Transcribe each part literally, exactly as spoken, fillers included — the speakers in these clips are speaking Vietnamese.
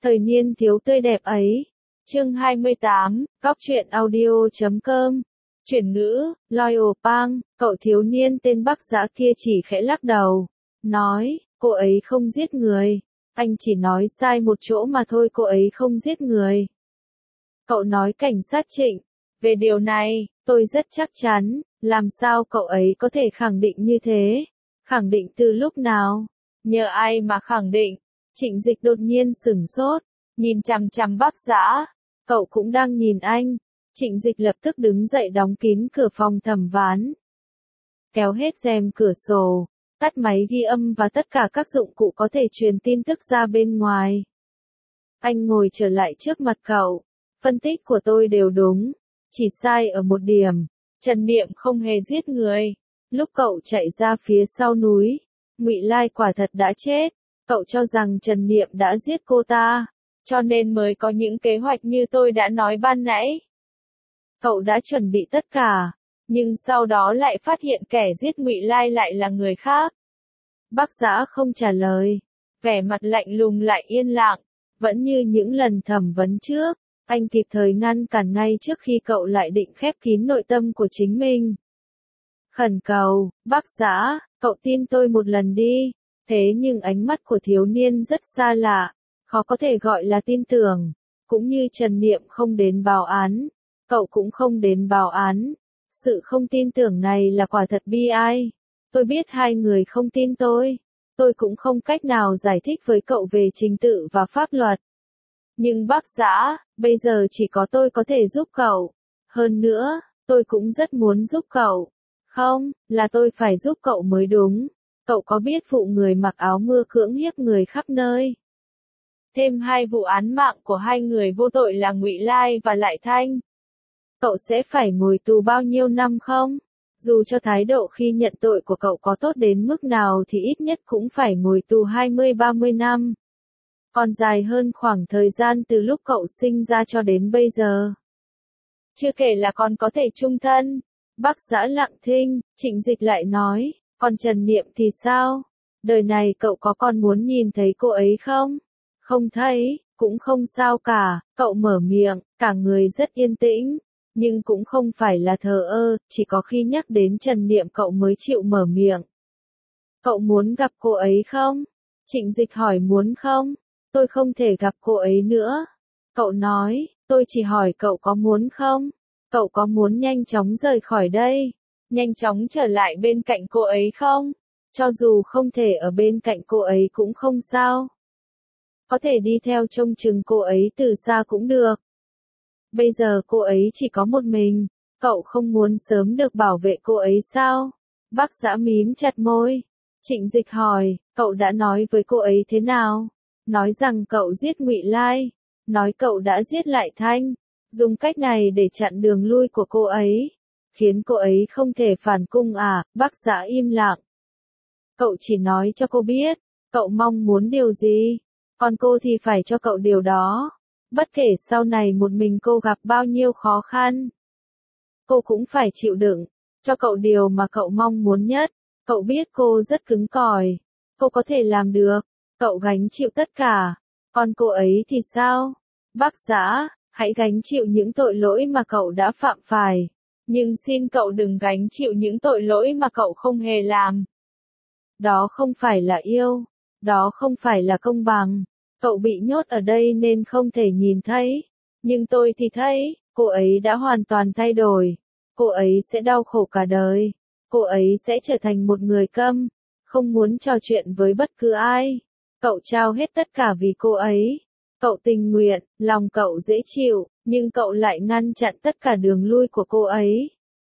Thời niên thiếu tươi đẹp ấy. Chương hai mươi tám, Góc truyện audio chấm com. Chuyển ngữ, Loyal Pang, cậu thiếu niên tên Bắc Dã kia chỉ khẽ lắc đầu. Nói, cô ấy không giết người. Anh chỉ nói sai một chỗ mà thôi, cô ấy không giết người. Cậu nói cảnh sát Trịnh. Về điều này, tôi rất chắc chắn. Làm sao cậu ấy có thể khẳng định như thế? Khẳng định từ lúc nào? Nhờ ai mà khẳng định? Trịnh Dịch đột nhiên sửng sốt, nhìn chằm chằm Bắc Dã. Cậu cũng đang nhìn anh. Trịnh Dịch lập tức đứng dậy đóng kín cửa phòng thẩm ván. Kéo hết rèm cửa sổ, tắt máy ghi âm và tất cả các dụng cụ có thể truyền tin tức ra bên ngoài. Anh ngồi trở lại trước mặt cậu. Phân tích của tôi đều đúng. Chỉ sai ở một điểm. Trần Niệm không hề giết người. Lúc cậu chạy ra phía sau núi, Ngụy Lai quả thật đã chết. Cậu cho rằng Trần Niệm đã giết cô ta, cho nên mới có những kế hoạch như tôi đã nói ban nãy. Cậu đã chuẩn bị tất cả, nhưng sau đó lại phát hiện kẻ giết Ngụy Lai lại là người khác. Bắc Dã không trả lời, vẻ mặt lạnh lùng lại yên lặng, vẫn như những lần thẩm vấn trước. Anh kịp thời ngăn cản ngay trước khi cậu lại định khép kín nội tâm của chính mình. Khẩn cầu, Bắc Dã, cậu tin tôi một lần đi. Thế nhưng ánh mắt của thiếu niên rất xa lạ, khó có thể gọi là tin tưởng. Cũng như Trần Niệm không đến báo án, cậu cũng không đến báo án. Sự không tin tưởng này là quả thật bi ai. Tôi biết hai người không tin tôi. Tôi cũng không cách nào giải thích với cậu về trình tự và pháp luật. Nhưng Bắc Dã, bây giờ chỉ có tôi có thể giúp cậu. Hơn nữa, tôi cũng rất muốn giúp cậu. Không, là tôi phải giúp cậu mới đúng. Cậu có biết vụ người mặc áo mưa cưỡng hiếp người khắp nơi? Thêm hai vụ án mạng của hai người vô tội là Ngụy Lai và Lại Thanh. Cậu sẽ phải ngồi tù bao nhiêu năm không? Dù cho thái độ khi nhận tội của cậu có tốt đến mức nào thì ít nhất cũng phải ngồi tù hai mươi ba mươi năm. Còn dài hơn khoảng thời gian từ lúc cậu sinh ra cho đến bây giờ. Chưa kể là còn có thể chung thân. Bắc Dã lặng thinh, Trịnh Dịch lại nói, còn Trần Niệm thì sao? Đời này cậu có còn muốn nhìn thấy cô ấy không? Không thấy, cũng không sao cả, cậu mở miệng, cả người rất yên tĩnh, nhưng cũng không phải là thờ ơ, chỉ có khi nhắc đến Trần Niệm cậu mới chịu mở miệng. Cậu muốn gặp cô ấy không? Trịnh Dịch hỏi muốn không? Tôi không thể gặp cô ấy nữa. Cậu nói, tôi chỉ hỏi cậu có muốn không? Cậu có muốn nhanh chóng rời khỏi đây? Nhanh chóng trở lại bên cạnh cô ấy không? Cho dù không thể ở bên cạnh cô ấy cũng không sao. Có thể đi theo trông chừng cô ấy từ xa cũng được. Bây giờ cô ấy chỉ có một mình, cậu không muốn sớm được bảo vệ cô ấy sao? Bắc Dã mím chặt môi. Trịnh Dịch hỏi, cậu đã nói với cô ấy thế nào? Nói rằng cậu giết Ngụy Lai, nói cậu đã giết Lại Thanh, dùng cách này để chặn đường lui của cô ấy, khiến cô ấy không thể phản cung à? Bắc Dã im lặng. Cậu chỉ nói cho cô biết, cậu mong muốn điều gì, còn cô thì phải cho cậu điều đó. Bất kể sau này một mình cô gặp bao nhiêu khó khăn, cô cũng phải chịu đựng, cho cậu điều mà cậu mong muốn nhất. Cậu biết cô rất cứng cỏi, cô có thể làm được, cậu gánh chịu tất cả, còn cô ấy thì sao? Bắc Dã, hãy gánh chịu những tội lỗi mà cậu đã phạm phải, nhưng xin cậu đừng gánh chịu những tội lỗi mà cậu không hề làm. Đó không phải là yêu, đó không phải là công bằng. Cậu bị nhốt ở đây nên không thể nhìn thấy, nhưng tôi thì thấy, cô ấy đã hoàn toàn thay đổi. Cô ấy sẽ đau khổ cả đời. Cô ấy sẽ trở thành một người câm, không muốn trò chuyện với bất cứ ai. Cậu trao hết tất cả vì cô ấy. Cậu tình nguyện, lòng cậu dễ chịu, nhưng cậu lại ngăn chặn tất cả đường lui của cô ấy.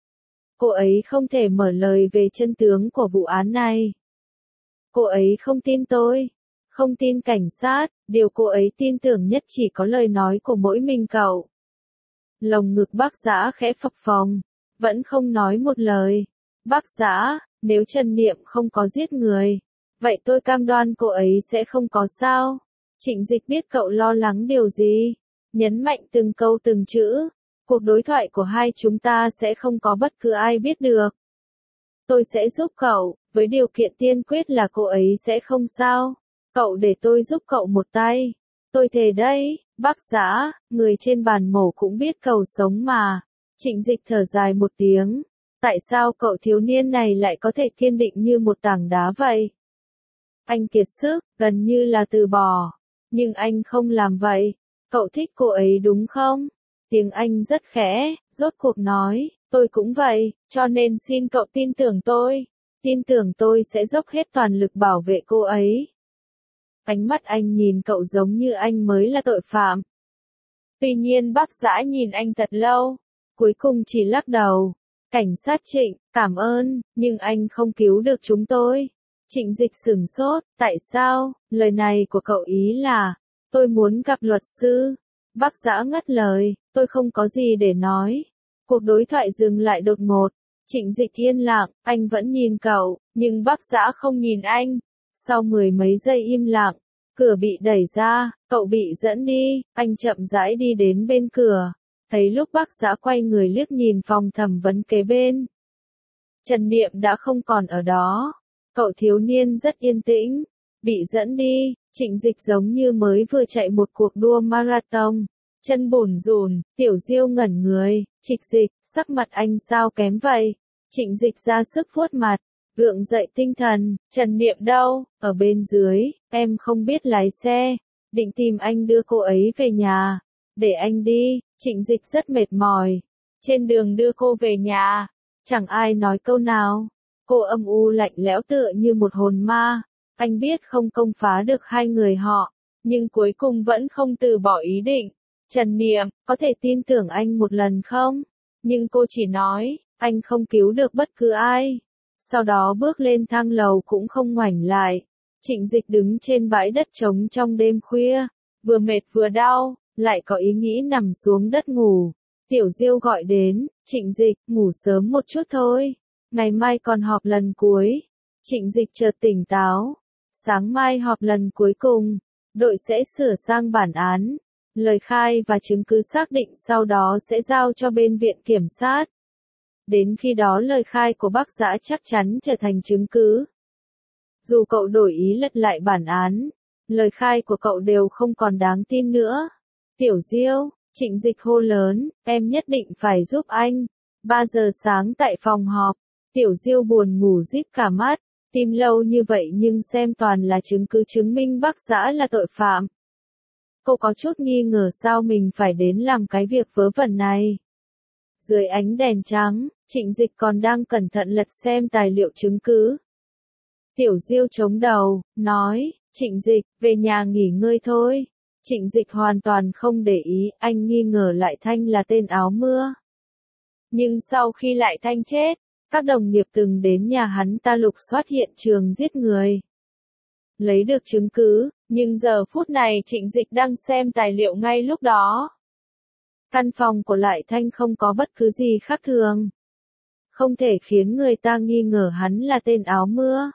Cô ấy không thể mở lời về chân tướng của vụ án này. Cô ấy không tin tôi, không tin cảnh sát, điều cô ấy tin tưởng nhất chỉ có lời nói của mỗi mình cậu. Lồng ngực Bắc Dã khẽ phập phồng, vẫn không nói một lời. Bắc Dã, nếu Trần Niệm không có giết người, vậy tôi cam đoan cô ấy sẽ không có sao. Trịnh Dịch biết cậu lo lắng điều gì, nhấn mạnh từng câu từng chữ. Cuộc đối thoại của hai chúng ta sẽ không có bất cứ ai biết được. Tôi sẽ giúp cậu, với điều kiện tiên quyết là cô ấy sẽ không sao. Cậu để tôi giúp cậu một tay. Tôi thề đây, bác Dã, người trên bàn mổ cũng biết cầu sống mà. Trịnh Dịch thở dài một tiếng. Tại sao cậu thiếu niên này lại có thể kiên định như một tảng đá vậy? Anh kiệt sức, gần như là từ bỏ. Nhưng anh không làm vậy. Cậu thích cô ấy đúng không? Tiếng anh rất khẽ, rốt cuộc nói, tôi cũng vậy, cho nên xin cậu tin tưởng tôi. Tin tưởng tôi sẽ dốc hết toàn lực bảo vệ cô ấy. Ánh mắt anh nhìn cậu giống như anh mới là tội phạm. Tuy nhiên bác Dã nhìn anh thật lâu, cuối cùng chỉ lắc đầu. Cảnh sát Trịnh, cảm ơn, nhưng anh không cứu được chúng tôi. Trịnh Dịch sửng sốt, tại sao? Lời này của cậu ý là, tôi muốn gặp luật sư. Bác Dã ngắt lời, tôi không có gì để nói. Cuộc đối thoại dừng lại đột ngột. Trịnh Dịch yên lặng, anh vẫn nhìn cậu, nhưng bác Dã không nhìn anh. Sau mười mấy giây im lặng, cửa bị đẩy ra, cậu bị dẫn đi, anh chậm rãi đi đến bên cửa. Thấy lúc bác Dã quay người liếc nhìn phòng thẩm vấn kế bên. Trần Niệm đã không còn ở đó. Cậu thiếu niên rất yên tĩnh. Bị dẫn đi, Trịnh Dịch giống như mới vừa chạy một cuộc đua marathon. Chân bủn rủn, Tiểu Diêu ngẩn người, Trịnh Dịch, sắc mặt anh sao kém vậy? Trịnh Dịch ra sức vuốt mặt, gượng dậy tinh thần, Trần Niệm đâu? Ở bên dưới, em không biết lái xe. Định tìm anh đưa cô ấy về nhà. Để anh đi, Trịnh Dịch rất mệt mỏi. Trên đường đưa cô về nhà, chẳng ai nói câu nào. Cô âm u lạnh lẽo tựa như một hồn ma. Anh biết không công phá được hai người họ, nhưng cuối cùng vẫn không từ bỏ ý định. Trần Niệm, có thể tin tưởng anh một lần không? Nhưng cô chỉ nói, anh không cứu được bất cứ ai. Sau đó bước lên thang lầu cũng không ngoảnh lại. Trịnh Dịch đứng trên bãi đất trống trong đêm khuya, vừa mệt vừa đau, lại có ý nghĩ nằm xuống đất ngủ. Tiểu Diêu gọi đến, Trịnh Dịch, ngủ sớm một chút thôi. Ngày mai còn họp lần cuối. Trịnh Dịch chợt tỉnh táo. Sáng mai họp lần cuối cùng, đội sẽ sửa sang bản án. Lời khai và chứng cứ xác định sau đó sẽ giao cho bên viện kiểm sát. Đến khi đó lời khai của bác Dã chắc chắn trở thành chứng cứ. Dù cậu đổi ý lật lại bản án, lời khai của cậu đều không còn đáng tin nữa. Tiểu Diêu, Trịnh Dịch hô lớn, em nhất định phải giúp anh. ba giờ sáng tại phòng họp, Tiểu Diêu buồn ngủ díp cả mắt. Tìm lâu như vậy nhưng xem toàn là chứng cứ chứng minh bác Dã là tội phạm. Cô có chút nghi ngờ sao mình phải đến làm cái việc vớ vẩn này. Dưới ánh đèn trắng, Trịnh Dịch còn đang cẩn thận lật xem tài liệu chứng cứ. Tiểu Diêu chống đầu, nói, Trịnh Dịch, về nhà nghỉ ngơi thôi. Trịnh Dịch hoàn toàn không để ý, anh nghi ngờ Lại Thanh là tên áo mưa. Nhưng sau khi Lại Thanh chết, các đồng nghiệp từng đến nhà hắn ta lục soát hiện trường giết người. Lấy được chứng cứ, nhưng giờ phút này Trịnh Dịch đang xem tài liệu ngay lúc đó. Căn phòng của Lại Thanh không có bất cứ gì khác thường. Không thể khiến người ta nghi ngờ hắn là tên áo mưa.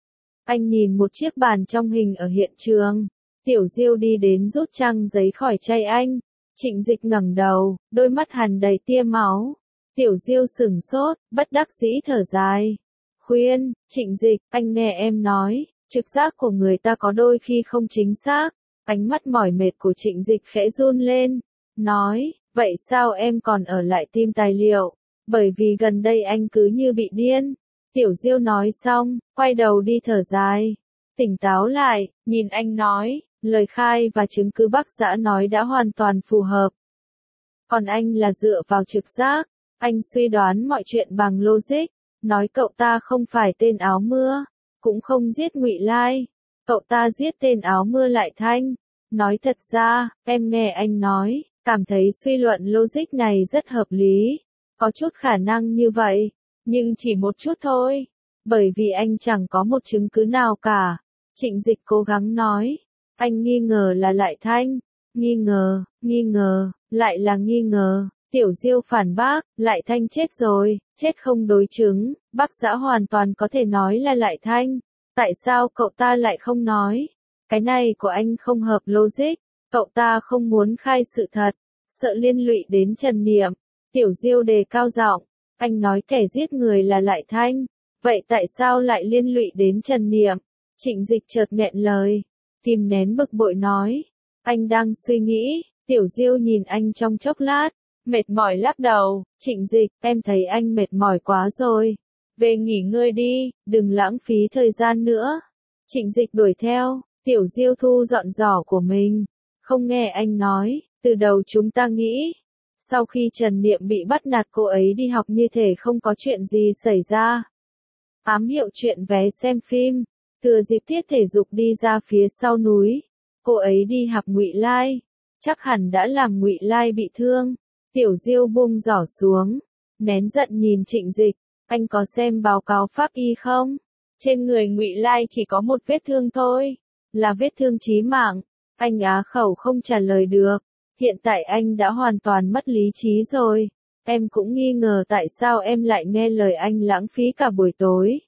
Anh nhìn một chiếc bàn trong hình ở hiện trường. Tiểu Diêu đi đến rút trang giấy khỏi tay anh. Trịnh Dịch ngẩng đầu, đôi mắt hằn đầy tia máu. Tiểu Diêu sửng sốt, bất đắc dĩ thở dài. Khuyên, Trịnh Dịch, anh nghe em nói, trực giác của người ta có đôi khi không chính xác. Ánh mắt mỏi mệt của Trịnh Dịch khẽ run lên. Nói, vậy sao em còn ở lại tìm tài liệu? Bởi vì gần đây anh cứ như bị điên. Tiểu Diêu nói xong, quay đầu đi thở dài. Tỉnh táo lại, nhìn anh nói, lời khai và chứng cứ bác Dã nói đã hoàn toàn phù hợp. Còn anh là dựa vào trực giác. Anh suy đoán mọi chuyện bằng logic. Nói cậu ta không phải tên áo mưa, cũng không giết Ngụy Lai. Cậu ta giết tên áo mưa Lại Thanh. Nói thật ra, em nghe anh nói, cảm thấy suy luận logic này rất hợp lý. Có chút khả năng như vậy, nhưng chỉ một chút thôi. Bởi vì anh chẳng có một chứng cứ nào cả. Trịnh Dịch cố gắng nói. Anh nghi ngờ là Lại Thanh. Nghi ngờ, nghi ngờ, lại là nghi ngờ. Tiểu Diêu phản bác, Lại Thanh chết rồi, chết không đối chứng. Bác Dã hoàn toàn có thể nói là Lại Thanh. Tại sao cậu ta lại không nói? Cái này của anh không hợp logic. Cậu ta không muốn khai sự thật, sợ liên lụy đến Trần Niệm. Tiểu Diêu đề cao giọng, anh nói kẻ giết người là Lại Thanh, vậy tại sao lại liên lụy đến Trần Niệm? Trịnh Dịch chợt nghẹn lời, kìm nén bực bội nói, Anh đang suy nghĩ, Tiểu Diêu nhìn anh trong chốc lát, mệt mỏi lắc đầu, Trịnh Dịch, em thấy anh mệt mỏi quá rồi. Về nghỉ ngơi đi, đừng lãng phí thời gian nữa. Trịnh Dịch đuổi theo, Tiểu Diêu thu dọn giỏ của mình. Không nghe anh nói, từ đầu chúng ta nghĩ. Sau khi Trần Niệm bị bắt nạt cô ấy đi học như thể không có chuyện gì xảy ra. Ám hiệu chuyện vé xem phim, thừa dịp tiết thể dục đi ra phía sau núi. Cô ấy đi học Ngụy Lai, chắc hẳn đã làm Ngụy Lai bị thương. Tiểu Diêu buông giỏ xuống, nén giận nhìn Trịnh Dịch, anh có xem báo cáo pháp y không? Trên người Ngụy Lai chỉ có một vết thương thôi, là vết thương chí mạng. Anh á khẩu không trả lời được, hiện tại anh đã hoàn toàn mất lý trí rồi. Em cũng nghi ngờ tại sao em lại nghe lời anh lãng phí cả buổi tối.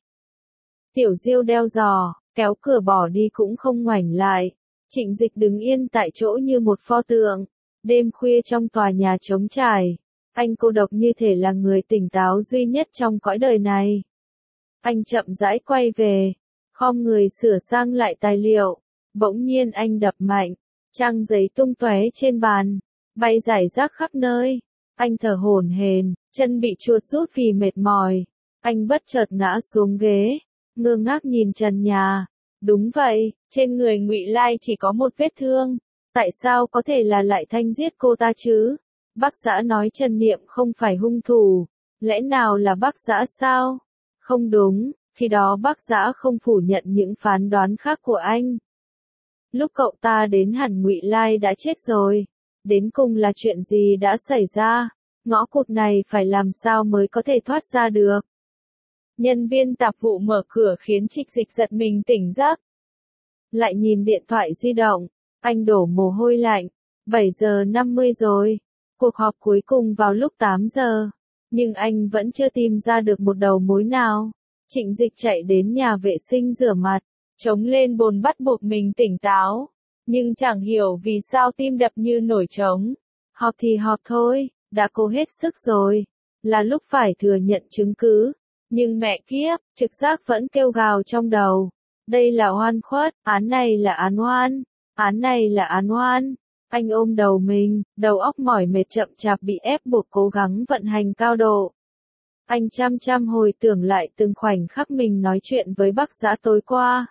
Tiểu Diêu đeo giò, kéo cửa bỏ đi cũng không ngoảnh lại. Trịnh Dịch đứng yên tại chỗ như một pho tượng. Đêm khuya trong tòa nhà trống trải, anh cô độc như thể là người tỉnh táo duy nhất trong cõi đời này. Anh chậm rãi quay về, khom người sửa sang lại tài liệu. Bỗng nhiên anh đập mạnh, trang giấy tung tóe trên bàn, bay rải rác khắp nơi. Anh thở hổn hển, chân bị chuột rút vì mệt mỏi. Anh bất chợt ngã xuống ghế, ngơ ngác nhìn trần nhà. Đúng vậy, trên người Ngụy Lai chỉ có một vết thương. Tại sao có thể là Lại Thanh giết cô ta chứ? Bác Dã nói Trần Niệm không phải hung thủ. Lẽ nào là bác Dã sao? Không đúng, khi đó bác Dã không phủ nhận những phán đoán khác của anh. Lúc cậu ta đến hẳn Ngụy Lai đã chết rồi. Đến cùng là chuyện gì đã xảy ra? Ngõ cụt này phải làm sao mới có thể thoát ra được? Nhân viên tạp vụ mở cửa khiến Trịnh Dịch giật mình tỉnh giấc. Lại nhìn điện thoại di động, anh đổ mồ hôi lạnh. bảy giờ năm mươi rồi. Cuộc họp cuối cùng vào lúc tám giờ. Nhưng anh vẫn chưa tìm ra được một đầu mối nào. Trịnh Dịch chạy đến nhà vệ sinh rửa mặt, chống lên bồn bắt buộc mình tỉnh táo. Nhưng chẳng hiểu vì sao tim đập như nổi trống. Họp thì họp thôi, đã cố hết sức rồi. Là lúc phải thừa nhận chứng cứ. Nhưng mẹ kiếp, trực giác vẫn kêu gào trong đầu. Đây là oan khuất, án này là án oan, án này là án oan. Anh ôm đầu mình, đầu óc mỏi mệt chậm chạp bị ép buộc cố gắng vận hành cao độ. Anh chăm chăm hồi tưởng lại từng khoảnh khắc mình nói chuyện với bác Dã tối qua.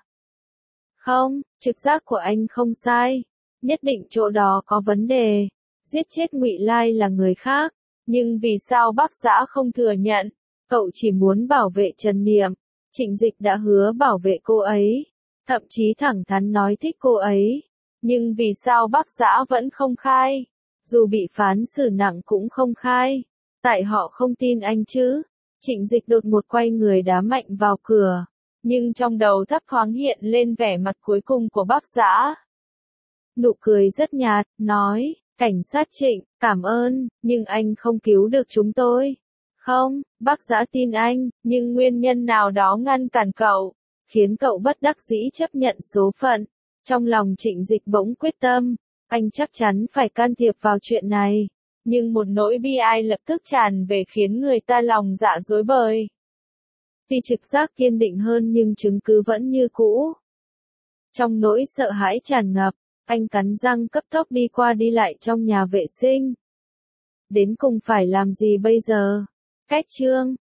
Không, trực giác của anh không sai. Nhất định chỗ đó có vấn đề. Giết chết Ngụy Lai là người khác. Nhưng vì sao bác Dã không thừa nhận? Cậu chỉ muốn bảo vệ Trần Niệm. Trịnh Dịch đã hứa bảo vệ cô ấy. Thậm chí thẳng thắn nói thích cô ấy. Nhưng vì sao bác Dã vẫn không khai? Dù bị phán xử nặng cũng không khai. Tại họ không tin anh chứ? Trịnh Dịch đột ngột quay người đá mạnh vào cửa. Nhưng trong đầu thấp thoáng hiện lên vẻ mặt cuối cùng của bác Dã. Nụ cười rất nhạt, nói, cảnh sát Trịnh, cảm ơn, nhưng anh không cứu được chúng tôi. Không, bác Dã tin anh, nhưng nguyên nhân nào đó ngăn cản cậu, khiến cậu bất đắc dĩ chấp nhận số phận. Trong lòng Trịnh Dịch bỗng quyết tâm, anh chắc chắn phải can thiệp vào chuyện này. Nhưng một nỗi bi ai lập tức tràn về khiến người ta lòng dạ rối bời. Tuy trực giác kiên định hơn nhưng chứng cứ vẫn như cũ. Trong nỗi sợ hãi tràn ngập, anh cắn răng cấp tốc đi qua đi lại trong nhà vệ sinh. Đến cùng phải làm gì bây giờ? Cách chương